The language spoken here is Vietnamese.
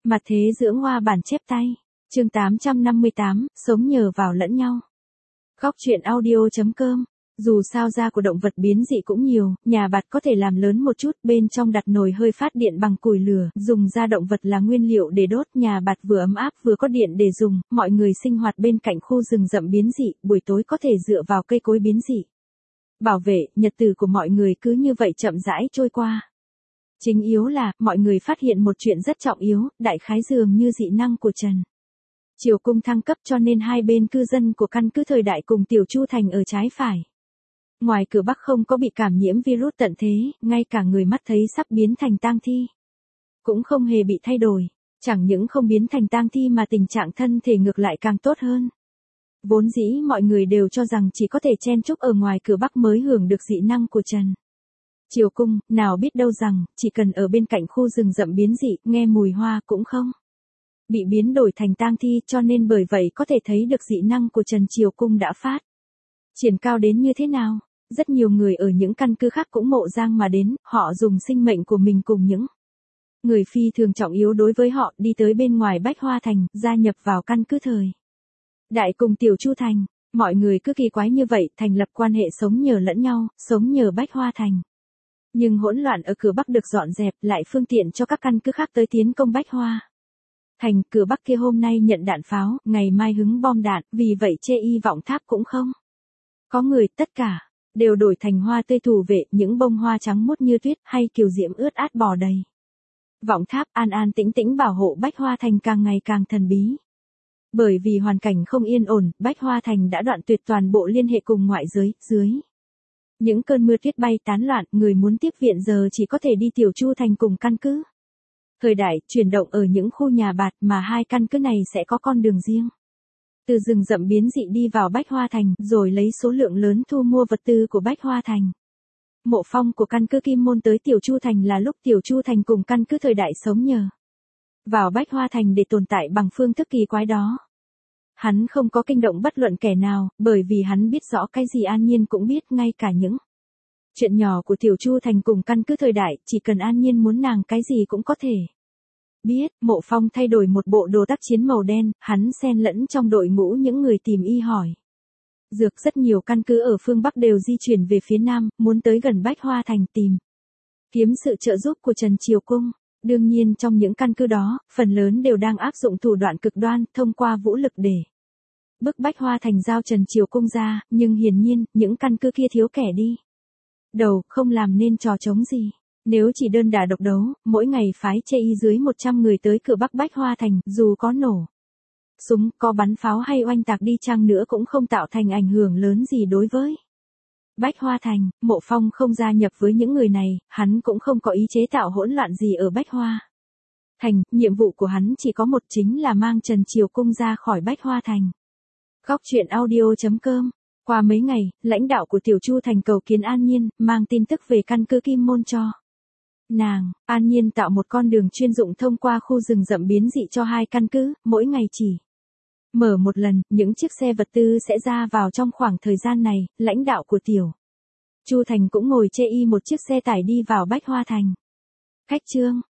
Mặt thế dưỡng hoa bản chép tay. Chương 858, sống nhờ vào lẫn nhau. Góc truyện audio.com. Dù sao da của động vật biến dị cũng nhiều, nhà bạt có thể làm lớn một chút, bên trong đặt nồi hơi phát điện bằng củi lửa, dùng da động vật là nguyên liệu để đốt, nhà bạt vừa ấm áp vừa có điện để dùng, mọi người sinh hoạt bên cạnh khu rừng rậm biến dị, buổi tối có thể dựa vào cây cối biến dị. Bảo vệ, nhật tử của mọi người cứ như vậy chậm rãi trôi qua. Chính yếu là, mọi người phát hiện một chuyện rất trọng yếu, đại khái dường như dị năng của Trần Triều Cung thăng cấp cho nên hai bên cư dân của căn cứ thời đại cùng Tiểu Chu Thành ở trái phải. Ngoài cửa Bắc không có bị cảm nhiễm virus tận thế, ngay cả người mắt thấy sắp biến thành tang thi cũng không hề bị thay đổi, chẳng những không biến thành tang thi mà tình trạng thân thể ngược lại càng tốt hơn. Vốn dĩ mọi người đều cho rằng chỉ có thể chen chúc ở ngoài cửa Bắc mới hưởng được dị năng của Trần Triều Cung, nào biết đâu rằng, chỉ cần ở bên cạnh khu rừng rậm biến dị, nghe mùi hoa cũng không bị biến đổi thành tang thi, cho nên bởi vậy có thể thấy được dị năng của Trần Triều Cung đã phát triển cao đến như thế nào. Rất nhiều người ở những căn cứ khác cũng mộ giang mà đến, họ dùng sinh mệnh của mình cùng những người phi thường trọng yếu đối với họ đi tới bên ngoài Bách Hoa Thành, gia nhập vào căn cứ thời đại cùng Tiểu Chu Thành. Mọi người cứ kỳ quái như vậy, thành lập quan hệ sống nhờ lẫn nhau, sống nhờ Bách Hoa Thành. Nhưng hỗn loạn ở cửa Bắc được dọn dẹp lại phương tiện cho các căn cứ khác tới tiến công Bách Hoa Thành. Cửa Bắc kia hôm nay nhận đạn pháo, ngày mai hứng bom đạn, vì vậy chê y vọng tháp cũng không có người, tất cả đều đổi thành hoa tươi thủ vệ, những bông hoa trắng muốt như tuyết hay kiều diễm ướt át bò đầy. Vọng tháp an an tĩnh tĩnh bảo hộ Bách Hoa Thành càng ngày càng thần bí. Bởi vì hoàn cảnh không yên ổn, Bách Hoa Thành đã đoạn tuyệt toàn bộ liên hệ cùng ngoại giới, dưới những cơn mưa tuyết bay tán loạn, người muốn tiếp viện giờ chỉ có thể đi Tiểu Chu Thành cùng căn cứ thời đại, chuyển động ở những khu nhà bạt mà hai căn cứ này sẽ có con đường riêng. Từ rừng rậm biến dị đi vào Bách Hoa Thành, rồi lấy số lượng lớn thu mua vật tư của Bách Hoa Thành. Mộ phong của căn cứ Kim Môn tới Tiểu Chu Thành là lúc Tiểu Chu Thành cùng căn cứ thời đại sống nhờ vào Bách Hoa Thành để tồn tại bằng phương thức kỳ quái đó. Hắn không có kinh động bất luận kẻ nào, bởi vì hắn biết rõ cái gì An Nhiên cũng biết, ngay cả những chuyện nhỏ của Tiểu Chu Thành cùng căn cứ thời đại, chỉ cần An Nhiên muốn nàng cái gì cũng có thể biết. Mộ Phong thay đổi một bộ đồ tác chiến màu đen, hắn xen lẫn trong đội ngũ những người tìm y hỏi dược. Rất nhiều căn cứ ở phương Bắc đều di chuyển về phía Nam, muốn tới gần Bách Hoa Thành tìm kiếm sự trợ giúp của Trần Triều Cung. Đương nhiên trong những căn cứ đó, phần lớn đều đang áp dụng thủ đoạn cực đoan, thông qua vũ lực để bức Bách Hoa Thành giao Trần Triều Cung ra, nhưng hiển nhiên, những căn cứ kia thiếu kẻ đi đầu, không làm nên trò trống gì. Nếu chỉ đơn đả độc đấu, mỗi ngày phái chê y dưới 100 người tới cửa Bắc Bách Hoa Thành, dù có nổ súng, có bắn pháo hay oanh tạc đi chăng nữa cũng không tạo thành ảnh hưởng lớn gì đối với Bách Hoa Thành. Mộ Phong không gia nhập với những người này, hắn cũng không có ý chế tạo hỗn loạn gì ở Bách Hoa Thành, nhiệm vụ của hắn chỉ có một, chính là mang Trần Triều Cung ra khỏi Bách Hoa Thành. Góc truyện audio.com. Qua mấy ngày, lãnh đạo của Tiểu Chu Thành cầu kiến An Nhiên, mang tin tức về căn cứ Kim Môn cho nàng. An Nhiên tạo một con đường chuyên dụng thông qua khu rừng rậm biến dị cho hai căn cứ, mỗi ngày chỉ mở một lần, những chiếc xe vật tư sẽ ra vào trong khoảng thời gian này. Lãnh đạo của Tiểu Chu Thành cũng ngồi chê y một chiếc xe tải đi vào Bách Hoa Thành. Khách trương,